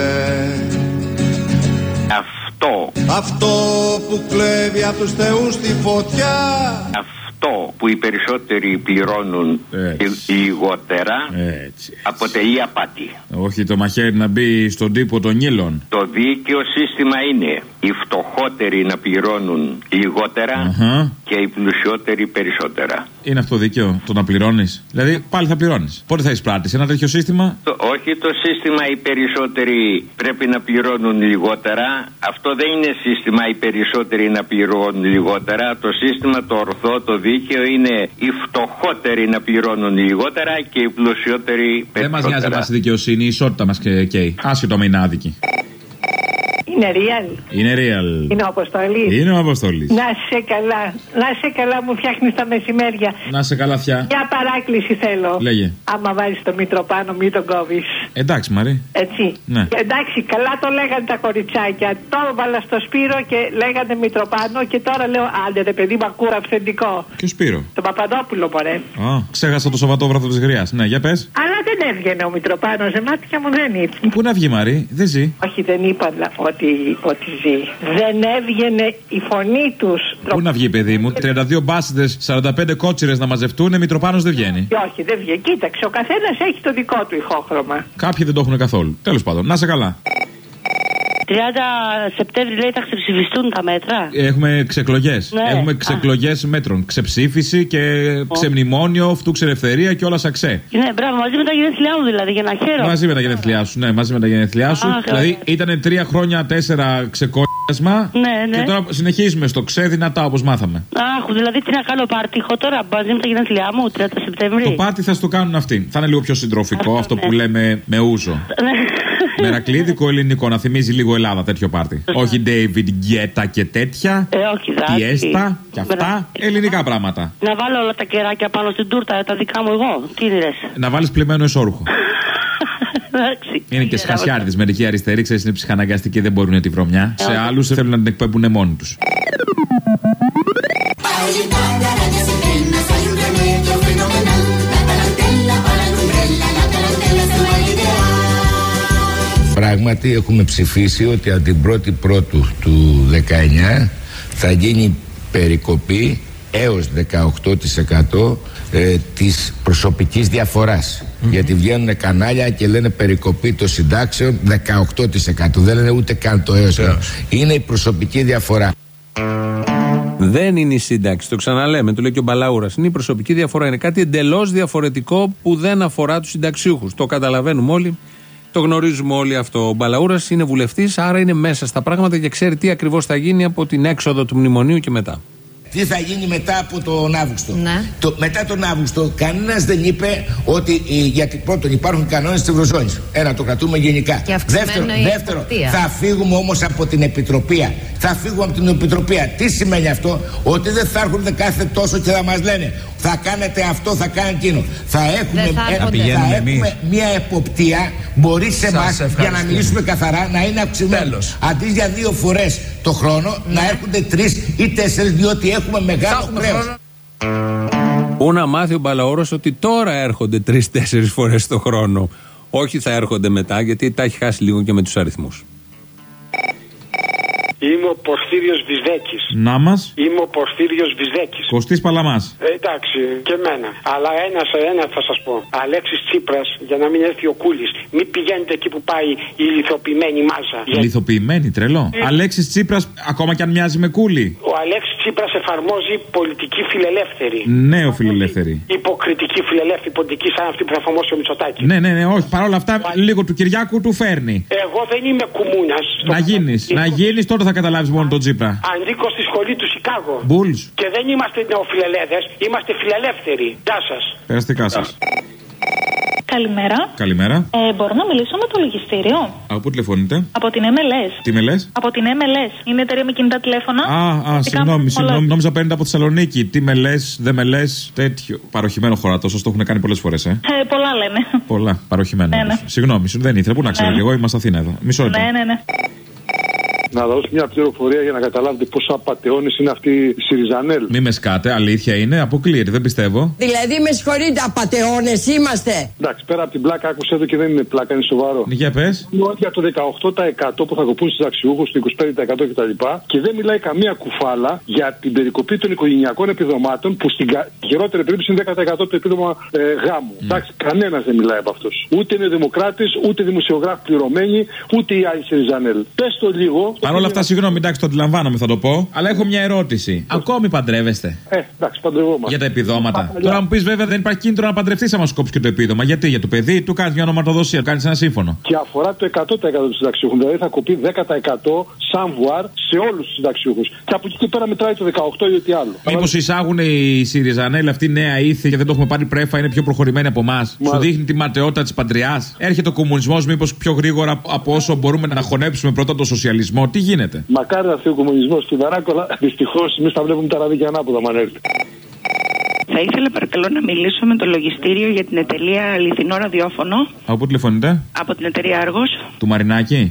Αυτό που κλέβει από τους θεούς τη φωτιά. Αυτό που οι περισσότεροι πληρώνουν λιγότερα αποτελεί απάτη. Όχι το μαχαίρι να μπει στον τύπο των ήλων. Το δίκαιο σύστημα είναι οι φτωχότεροι να πληρώνουν λιγότερα και οι πλουσιότεροι περισσότερα. Είναι αυτό δίκαιο, το να πληρώνεις? Δηλαδή πάλι θα πληρώνεις. Πότε θα εισπράττεις ένα τέτοιο σύστημα? Όχι το σύστημα οι περισσότεροι πρέπει να πληρώνουν λιγότερα. Αυτό δεν είναι σύστημα οι περισσότεροι να πληρώνουν λιγότερα. Το σύστημα το ορθό, το δίκαιο είναι οι φτωχότεροι να πληρώνουν λιγότερα και οι πλουσιότεροι περισσότερα. Δεν μας νοιάζει μας η δικαιοσύνη, η ισότητα μας καίει. Άσχετο με είναι άδικη. Είναι real. Είναι real. Είναι ο Αποστολής. Είναι ο Αποστολής. Να σε καλά. Να σε καλά, μου φτιάχνεις τα μεσημέρια. Να σε καλά, φιά. Μια παράκληση θέλω. Λέγε. Άμα βάλεις το Μητροπάνο, μην τον κόβεις. Εντάξει, Μαρή. Έτσι. Ναι. Εντάξει, καλά το λέγανε τα κοριτσάκια. Το έβαλα στο Σπύρο και λέγανε Μητροπάνο και τώρα λέω άντε ρε παιδί, μα ακούω αυθεντικό. Ποιο Σπύρο? Το Παπαδόπουλο, μωρέ. Ξέχασα το Σαββατόβραδο της Γριάς. Ναι, για πες. Αλλά δεν έβγαινε ο Μητροπάνος, σε μάτια μου δεν ήρθε. Πού να βγει, Μαρή, δεν ζει. Όχι, δεν είπα ότι ζει. Δεν έβγαινε η φωνή τους. Πού να βγει, παιδί μου, 32 μπάσιδες, 45 κότσιρες να μαζευτούν, Μητροπάνος δεν βγαίνει. Όχι, δεν βγαίνει. Κοίταξε, ο καθένας έχει το δικό του ηχόχρωμα. Κάποιοι δεν το έχουν καθόλου. Τέλος πάντων, να σε καλά. 30 Σεπτέμβρη λέει θα ξεψηφιστούν τα μέτρα. Έχουμε ξεκλογές. Ναι. Έχουμε ξεκλογές μέτρων. Ξεψήφιση και ξεμνημόνιο, φτούξε ελευθερία και όλα σαξέ. Ναι, μπράβο, μαζί με τα γενέθλιά μου δηλαδή, για να χαίρομαι. Μαζί με τα γενέθλιά σου, ναι, μαζί με τα γενέθλιά σου. Δηλαδή ήταν 3 χρόνια 4 ξεκόλιασμα. Ναι. Και τώρα συνεχίζουμε στο ξεδυνατά όπως μάθαμε. Αχ, δηλαδή τι να κάνω πάρτι, έχω τώρα μαζί με τα γενέθλιά μου, 30 Σεπτέμβρη. Το πάρτι θα στο κάνουν αυτοί. Θα είναι λίγο πιο συντροφικό, αυτό που λέμε με ούζο. Μερακλίδικο ελληνικό, να θυμίζει λίγο Ελλάδα τέτοιο πάρτι. Όχι David Guetta και τέτοια. Όχι, Πιέστα και αυτά. Ελληνικά πράγματα. Να βάλω όλα τα κεράκια πάνω στην τούρτα, τα δικά μου εγώ. Τι λες. Να βάλεις πλημμένο εσώρουχο. Είναι και σχασιάριδες. Μερικοί αριστεροί, ξέρεις, είναι ψυχαναγκαστικοί, δεν μπορούν τη βρωμιά. Σε άλλους θέλουν να την εκπέμπουν μόνοι τους. Πράγματι έχουμε ψηφίσει ότι από την 1η Πρώτου του 19 θα γίνει περικοπή έως 18% της προσωπικής διαφοράς. Γιατί βγαίνουν κανάλια και λένε περικοπή των συντάξεων 18%. Δεν λένε ούτε καν το έως. Είναι η προσωπική διαφορά. Δεν είναι η σύνταξη, το ξαναλέμε, το λέει και ο Μπαλαούρας. Είναι η προσωπική διαφορά. Είναι κάτι εντελώς διαφορετικό που δεν αφορά τους συνταξιούχους. Το καταλαβαίνουμε όλοι, το γνωρίζουμε όλοι αυτό. Ο Μπαλαούρας είναι βουλευτής, άρα είναι μέσα στα πράγματα και ξέρει τι ακριβώς θα γίνει από την έξοδο του μνημονίου και μετά. Τι θα γίνει μετά από τον Αύγουστο. Ναι. Μετά τον Αύγουστο, κανένας δεν είπε ότι. Γιατί πρώτον υπάρχουν κανόνες της Ευρωζώνης. Ένα, το κρατούμε γενικά. Δεύτερο, θα φύγουμε όμως από την Επιτροπία. Θα φύγουμε από την Επιτροπία. Τι σημαίνει αυτό? Ότι δεν θα έρχονται κάθε τόσο και θα μας λένε θα κάνετε αυτό, θα κάνετε εκείνο. Θα έχουμε μια εποπτεία, μπορεί σε εμάς, για να μιλήσουμε καθαρά, να είναι αυξημένο. Αντί για 2 φορές το χρόνο, να έρχονται 3 ή 4, διότι έχουμε μεγάλο χρέος. Πού να μάθει ο Μπαλαούρος ότι τώρα έρχονται 3-4 φορές το χρόνο. Όχι θα έρχονται μετά, γιατί τα έχει χάσει λίγο και με τους αριθμούς. Είμαι ο Πορφύριος Βυζδέκης. Να μας. Είμαι ο Πορφύριος Βυζδέκης. Κωστής Παλαμάς. Εντάξει, και εμένα. Αλλά ένα θα σας πω. Αλέξης Τσίπρας, για να μην έρθει ο Κούλης, μην πηγαίνετε εκεί που πάει η λιθοποιημένη μάζα. Λιθοποιημένη, τρελό. Αλέξης Τσίπρας, ακόμα κι αν μοιάζει με Κούλη. Ο Αλέξης Τσίπρας εφαρμόζει πολιτική φιλελεύθερη. Νέο φιλελεύθερη. Υποκριτική φιλελεύθερη πολιτική, σαν αυτή που θα εφαρμόσει ο Μητσοτάκης. Ναι, όχι. Παρ' όλα αυτά, λίγο του Κυριάκου του φέρνει. Εγώ δεν είμαι κουμούνας. Να γίνεις, τότε θα καταλάβεις μόνο τον Τσίπρα. Ανήκω στη σχολή του Σικάγο. Bulls. Και δεν είμαστε νεοφιλελέδες, είμαστε φιλελεύθεροι. Γεια σας. Περαστικά σας. Καλημέρα. Καλημέρα. Μπορώ να μιλήσω με το λογιστήριο? Από πού τηλεφωνείτε? Από την MLS. Τι με λες? Από την MLS. Είναι εταιρεία με κινητά τηλέφωνα. Συγγνώμη. Νόμιζα παίρνετε από Θεσσαλονίκη. Τι με λες, δεν με λες, τέτοιο. Παροχημένο χωρατό, σας το έχουν κάνει πολλές φορές, Πολλά λένε. Πολλά, παροχημένο. Ναι. Συγγνώμη, δεν ήθελα. Πού να ξέρω κι εγώ, είμαστε Αθήνα εδώ. Μισό λεπτό. Ναι. Να δώσω μια πληροφορία για να καταλάβετε πόσο απατεώνης είναι αυτή η Σιριζανέλ. Μη με σκάτε, αλήθεια είναι, αποκλείεται, δεν πιστεύω. Δηλαδή, με συγχωρείτε, απατεώνες είμαστε. Εντάξει, πέρα από την πλάκα, άκουσα εδώ και δεν είναι πλάκα, είναι σοβαρό. Για πες. Για το 18% που θα κοπούν στους αξιούχους, το 25% κτλ. Και δεν μιλάει καμία κουφάλα για την περικοπή των οικογενειακών επιδομάτων που στην χειρότερη περίπτωση είναι 10% το επίδομα γάμου. Εντάξει, κανένας δεν μιλάει από αυτούς. Ούτε είναι δημοκράτης, ούτε δημοσιογράφοι πληρωμένοι, ούτε η Άι Σιριζανέλ. Πες το λίγο. Παρ' όλα αυτά, συγγνώμη, εντάξει, το αντιλαμβάνομαι, θα το πω. Αλλά έχω μια ερώτηση. Ακόμη παντρεύεστε? Εντάξει, παντρευόμαστε. Για τα επιδόματα. Τώρα μου πει, βέβαια, δεν υπάρχει κίνητρο να παντρευτεί άμα σου κόψει και το επίδομα. Γιατί? Για το παιδί, του κάνει μια ονοματοδοσία, του κάνει ένα σύμφωνο. Και αφορά το 100% του συνταξιούχου. Δηλαδή θα κοπεί 10% σαν βουάρ σε όλους τους συνταξιούχους. Και από εκεί και πέρα μετράει το 18% ή τι άλλο. Μήπως εισάγουν οι Σιριζανέλ αυτή νέα ήθη και δεν το έχουμε πάρει πρέφα, είναι πιο προχωρημένοι από εμάς? Σου δείχνει τη ματαιότητα της παντριάς. Έρχεται ο κομμουνισμός μήπως πιο γρήγορα από όσο μπορούμε να χωνέψουμε πρώτα τον σοσιαλισμό? Τι γίνεται? Μακάρι να έρθει ο κομμουνισμός στην Βαράκο, αλλά δυστυχώς εμείς θα βλέπουμε τα ραδίκια ανάποδα, αν έρθει. Θα ήθελα παρακαλώ να μιλήσω με το λογιστήριο για την εταιρεία Αληθινό Ραδιόφωνο. Από πού τηλεφωνείτε? Από την εταιρεία Άργος. Του Μαρινάκη.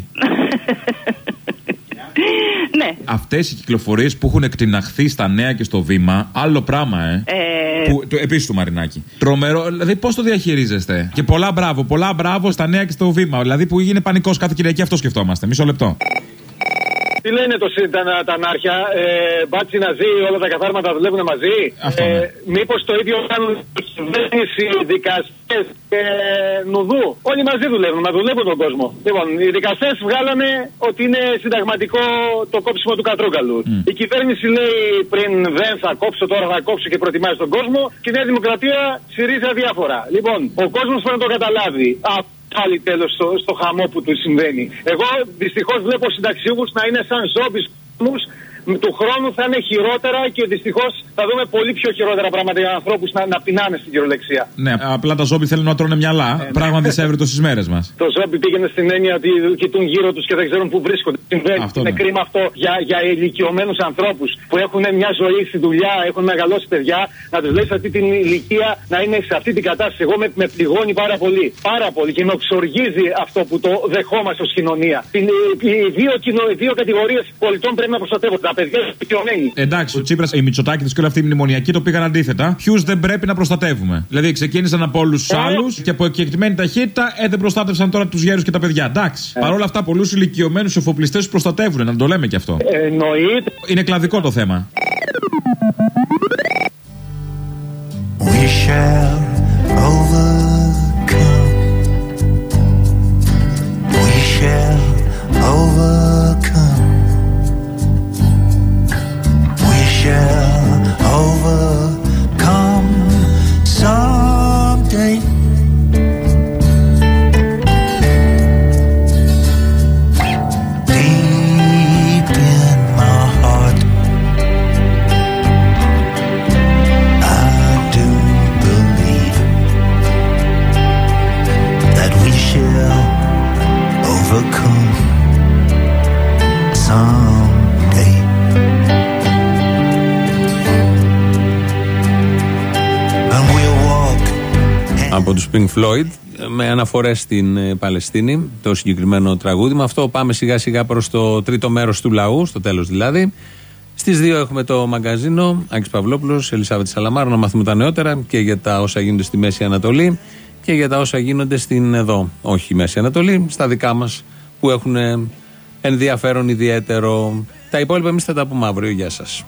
Ναι. Αυτές οι κυκλοφορίες που έχουν εκτιναχθεί στα Νέα και στο Βήμα, άλλο πράγμα, επίσης του Μαρινάκη. Τρομερό, δηλαδή πώς το διαχειρίζεστε? Και πολλά μπράβο στα Νέα και στο Βήμα. Δηλαδή που είναι πανικός κάθε Κυριακή, αυτό σκεφτόμαστε. Μισό λεπτό. Τι λένε τα νάρχια, μπάτσι να ζει, όλα τα καθάρματα δουλεύουν μαζί. Μήπως το ίδιο κάνουν κυβέρνηση, δικαστές και νουδού. Όλοι μαζί δουλεύουν, μα δουλεύουν τον κόσμο. Λοιπόν, οι δικαστές βγάλανε ότι είναι συνταγματικό το κόψιμο του Κατρούγκαλου. Η κυβέρνηση λέει πριν δεν θα κόψω, τώρα θα κόψω και προτιμάζει τον κόσμο. Και η Νέα Δημοκρατία ψηρίζει αδιάφορα. Λοιπόν, ο κόσμος πρέπει να το καταλάβει. Πάλι τέλος στο χαμό που του συμβαίνει. Εγώ δυστυχώς βλέπω συνταξιούχους να είναι σαν ζόμπις του χρόνου, θα είναι χειρότερα και δυστυχώς θα δούμε πολύ πιο χειρότερα πράγματα για ανθρώπους να πεινάνε στην κυριολεξία. Ναι, απλά τα ζόμπι θέλουν να τρώνε μυαλά. Πράγμα δυσέβριτο στις μέρες μας. Το ζόμπι πήγαινε στην έννοια ότι κοιτούν γύρω τους και δεν ξέρουν πού βρίσκονται. Είναι κρίμα αυτό για ηλικιωμένους ανθρώπους που έχουν μια ζωή στη δουλειά, έχουν μεγαλώσει παιδιά, να τους λέει σε αυτή την ηλικία να είναι σε αυτή την κατάσταση. Εγώ με πληγώνει πάρα πολύ. Πάρα πολύ και με οξοργίζει αυτό που το δεχόμαστε ως κοινωνία. Οι δύο κατηγορίες πολιτών πρέπει να προστατεύονται. Εντάξει, ο Τσίπρας, η Μητσοτάκηδες και όλοι αυτοί οι μνημονιακοί το πήγαν αντίθετα. Ποιους δεν πρέπει να προστατεύουμε. Δηλαδή ξεκίνησαν από όλους τους άλλους και από εκκεκτημένη ταχύτητα δεν προστάτευσαν τώρα τους γέρους και τα παιδιά. Εντάξει. Παρ' όλα αυτά, πολλούς ηλικιωμένους εφοπλιστές τους προστατεύουν. Να το λέμε και αυτό. Εννοείται. Είναι κλαδικό το θέμα. We shall overcome. We shall overcome. Shall overcome someday. Deep in my heart, I do believe that we shall overcome someday. Από τους Pink Floyd, με αναφορές στην Παλαιστίνη, το συγκεκριμένο τραγούδι. Με αυτό πάμε σιγά σιγά προς το τρίτο μέρος του λαού, στο τέλος δηλαδή. Στις 2 έχουμε το μαγκαζίνο, Άκης Παυλόπουλος, Ελισάβετ Σαλαμάρο, να μάθουμε τα νεότερα και για τα όσα γίνονται στη Μέση Ανατολή και για τα όσα γίνονται στην εδώ, όχι Μέση Ανατολή, στα δικά μας που έχουν ενδιαφέρον ιδιαίτερο. Τα υπόλοιπα εμείς θα τα πούμε αύριο. Γεια σας.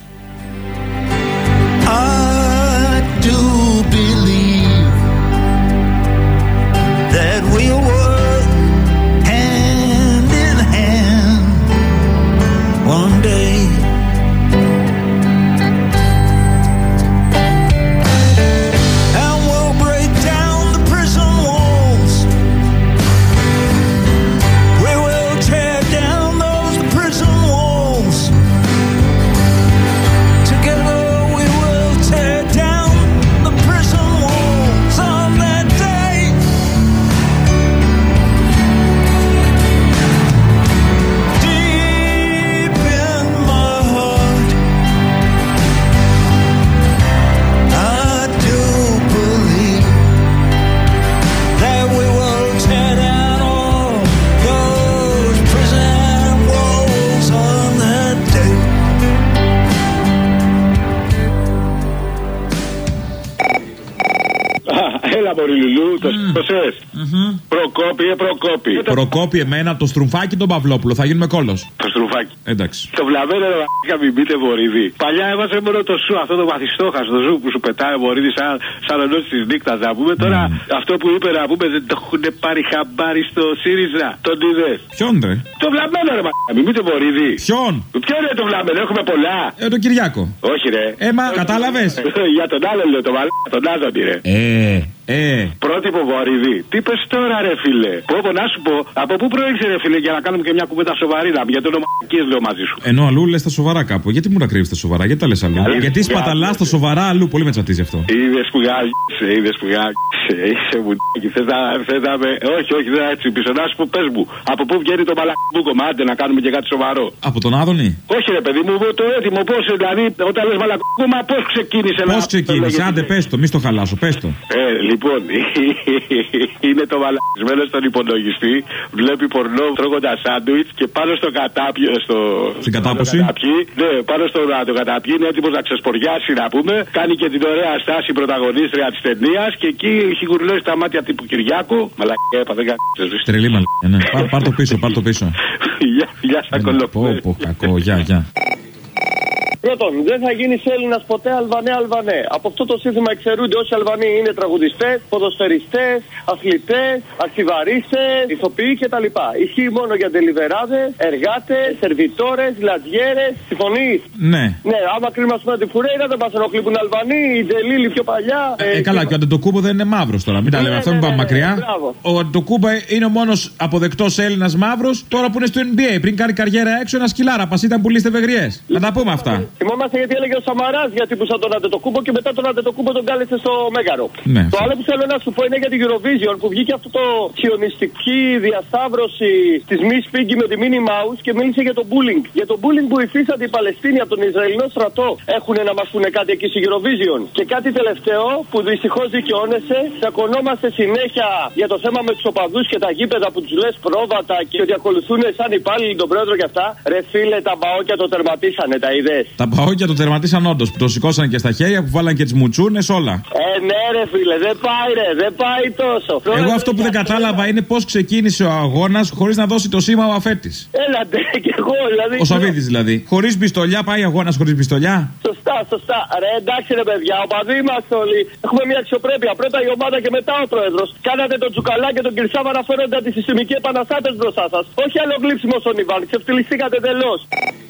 That we'll work hand in hand one day. And we'll break down the prison walls. We will tear down those prison walls. Together we will tear down the prison walls on that day. Έλα, Μωριλουλού, το σηκωσές. Προκόπη. Προκόπη, εμένα, το στρουμφάκι τον Παυλόπουλο. Θα γίνουμε κόλος. Το στρουμφάκι. Εντάξει. Το βλαβμένο μην πείτε βορίδι. Παλιά έβαζε μόνο το σου, αυτό το βαθιστόχαστο το σου που σου πετάει βορίδι σαν ενός της νύκτας. Να πούμε τώρα αυτό που είπε να πούμε δεν το έχουν πάρει χαμπάρι στο ΣΥΡΙΖΑ. Τον είδες. Ποιον ρε. Το βλαμμένο ρε μην πείτε βορίδι. Ποιον. Ποιον είναι το βλαμμένο, έχουμε πολλά. Τον Κυριάκο. Όχι ρε. Μα κατάλαβες. Για τον άλλο λέω το μαλάκα, τον Άδωνη ρε. Πρότυπο βορίδι. Τι πες τώρα ρε φίλε. Πω να σου πω από πού προήλθε ρε φίλε για να κάνουμε και μια κουβέντα σοβαρή να γιατί ονομακίες λέω μαζί σου. Ενώ αλλού λες τα σοβαρά κάπου. Γιατί μου να κρύβεις τα σοβαρά, γιατί τα λες αλλού. Γιατί σπαταλάς τα σοβαρά αλλού. Πολύ με τσατίζει αυτό. Είδες που γάγισε, είσαι μουτάκι. Θες να με. Όχι, δεν έτσι πίσω. Να σου πω πες μου. Από πού βγαίνει το μαλακμπού κομμάτι να κάνουμε και κάτι σοβαρό. Από τον Άδωνη. Όχι ρε παιδί μου, το έτοιμο πώς δηλαδή όταν λες μαλακμπού, μα πώς ξεκίνησε. Πώς ξεκίνησε, άντε πες το, μη στο χαλάσω, πες το. Λοιπόν, είναι το μαλακισμένο στον υπολογιστή, βλέπει πορνό τρώγοντας σάντουιτς και πάνω στο κατάπιο. Στην κατάποση. Ναι, πάνω στο να το καταπιεί, είναι έτοιμος να ξεσποριάσει, να πούμε. Κάνει και την ωραία στάση πρωταγωνίστρια της ταινίας και εκεί έχει γουρλώσει τα μάτια τύπου Κυριάκου. Μαλακία, δεν κάνει. Τρελή μαλακία, ναι. Πάρ' το πίσω, πάρ' το πίσω. Γεια σα, κολοπέ. Πω, κακό, γεια. Πρώτον, δεν θα γίνει Έλληνας ποτέ Αλβανέ. Από αυτό το σύνθημα εξαιρούνται όσοι Αλβανοί είναι τραγουδιστές, ποδοσφαιριστές, αθλητές, αρχιβαρίστες, ηθοποιοί κτλ. Ισχύει μόνο για τελιβεράδες, εργάτες, σερβιτόρες, λατζιέρες. Συμφωνείς? Ναι. Ναι, άμα κρίνουμε τη Φουρέιρα δεν μας ενοχλεί που είναι Αλβανοί, η Τζελίλη πιο παλιά. Καλά, και ο Αντετοκούμπο δεν είναι μαύρος τώρα. Μην τα λέμε αυτά, μην πάμε μακριά. Ο Αντετοκούμπο είναι ο μόνος αποδεκτός Έλληνας μαύρος τώρα που είναι στο NBA. Πριν κάνει καριέρα έξω, ένα σκυλάρα πα ήταν που λύστε βεγριές. Να τα πούμε αυτά. Θυμόμαστε γιατί έλεγε ο Σαμαράς γιατί που σαν τον Αντετοκούμπο και μετά τον Αντετοκούμπο τον κάλεσε στο Μέγαρο. Ναι. Το άλλο που θέλω να σου πω είναι για την Eurovision που βγήκε αυτό το χιονιστική διασταύρωση τη Miss Piggy με τη Minnie Mouse και μίλησε για το bullying. Για το bullying που υφίσταται οι Παλαιστίνοι από τον Ισραηλινό στρατό. Έχουν να μας πούνε κάτι εκεί στη Eurovision. Και κάτι τελευταίο που δυστυχώς δικαιώνεσαι. Τσακωνόμαστε συνέχεια για το θέμα με τους οπαδούς και τα γήπεδα που τους λες πρόβατα και ότι ακολουθούν σαν υπάλληλοι τον πρόεδρο και αυτά. Ρε φίλε, τα μπαόκια το τερματίσανε, τα είδες? Τα μπαόκια το τερματίσαν όντως. Που το σηκώσανε και στα χέρια, που βάλαν και τις μουτσούνες, όλα. Ναι, ρε φίλε, δεν πάει τόσο. Εγώ αυτό που δεν κατάλαβα είναι πώς ξεκίνησε ο αγώνας χωρίς να δώσει το σήμα ο αφέτης. Έλατε, και εγώ δηλαδή. Ο Σαββίδης δηλαδή. Χωρίς πιστολιά, πάει αγώνας χωρίς πιστολιά. Σωστά. Ρε, εντάξει, ρε παιδιά, οπαδοί είμαστε όλοι. Έχουμε μια αξιοπρέπεια. Πρώτα η ομάδα και μετά ο πρόεδρος. Κάνατε τον Τζουκαλά και τον Κυρσάβα να φέρονται αντισυστημικοί επαναστάτες μπροστά σας. Όχι άλλο γλύψιμο στον Ιβάν. Ξεφτυλιστήκατε τελώς.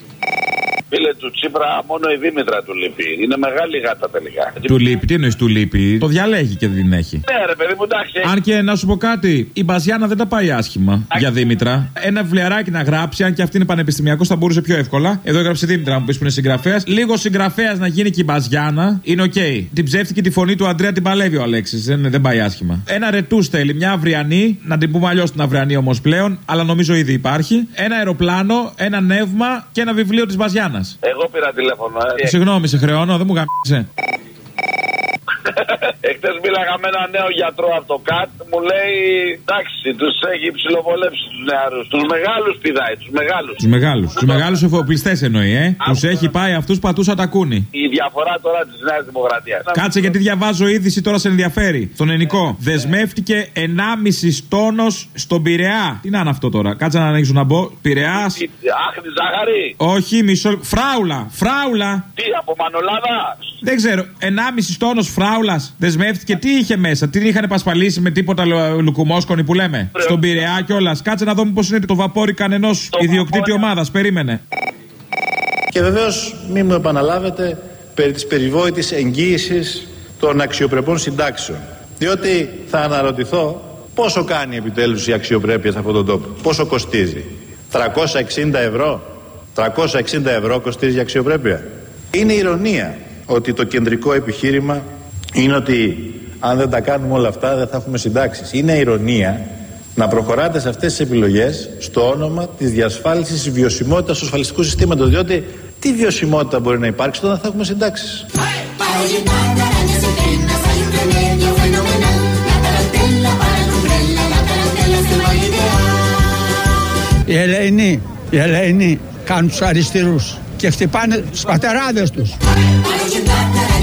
Φίλε του Τσίπρα, μόνο η Δήμητρα του λείπει. Είναι μεγάλη γάτα τελικά. Του λείπει, τι εννοείς του λείπει? Το διαλέγει και δεν την έχει. Ναι, ρε παιδί μου, εντάξει. Αν και να σου πω κάτι, η Μπαζιάνα δεν τα πάει άσχημα για Δήμητρα. Ένα βιβλιαράκι να γράψει, αν και αυτή είναι πανεπιστημιακός, θα μπορούσε πιο εύκολα. Εδώ έγραψε Δήμητρα, μου πει που είναι συγγραφέας. Λίγο συγγραφέας να γίνει και η Μπαζιάνα είναι οκ. Την ψεύτικη τη φωνή του Αντρέα την παλεύει ο Αλέξης. Δεν πάει άσχημα. Ένα ρετού θέλει, μια αυριανή, να την πούμε αλλιώς την αυριανή όμως πλέον, αλλά νομίζω ήδη υπάρχει. Ένα αεροπλάνο, ένα νεύμα και ένα βιβλίο της Μπαζιάνα. Εγώ πήρα τηλέφωνο. Συγγνώμη, σε χρεώνω, δεν μου γαμίσε. Εχθές μίλαγα με έναν νέο γιατρό από το ΚΑΤ, μου λέει εντάξει, τους έχει ψιλοβολέψει τους νεαρούς. Τους μεγάλους πηδάει, τους μεγάλους εφοπλιστές εννοεί, τους έχει πάει αυτούς πατούσα τα κούνη. Η διαφορά τώρα της Νέας Δημοκρατίας. Κάτσε γιατί διαβάζω είδηση τώρα σε ενδιαφέρει. Στον Ενικό. Δεσμεύτηκε 1,5 τόνος στον Πειραιά. Τι να είναι αυτό τώρα, κάτσε να ανοίξω να μπω. Πειραιάς. Άχνη ζάχαρη. Όχι, μισό. Φράουλα. Τι, από Μανολάδα. Δεν ξέρω, 1,5 τόνος φράουλας δεσμεύτηκε. Τι είχε μέσα, την είχαν επασπαλίσει με τίποτα λουκουμόσκονη που λέμε. Στον Πειραιά κιόλας. Κάτσε να δούμε πώς είναι το βαπόρι κανενός ιδιοκτήτη ομάδας. Περίμενε. Και βεβαίως μην μου επαναλάβετε περί της περιβόητης εγγύησης των αξιοπρεπών συντάξεων. Διότι θα αναρωτηθώ πόσο κάνει επιτέλους η αξιοπρέπεια σε αυτόν τον τόπο. Πόσο κοστίζει? 360 ευρώ. 360 ευρώ κοστίζει η αξιοπρέπεια. Είναι ηρωνία ότι το κεντρικό επιχείρημα είναι ότι αν δεν τα κάνουμε όλα αυτά δεν θα έχουμε συντάξεις. Είναι ηρωνία να προχωράτε σε αυτές τις επιλογές στο όνομα της διασφάλισης της βιωσιμότητας του ασφαλιστικού συστήματος. Διότι τι βιωσιμότητα μπορεί να υπάρξει όταν θα έχουμε συντάξεις? Οι Ελεηνοί κάνουν τους αριστερούς και χτυπάνε τους πατεράδες τους.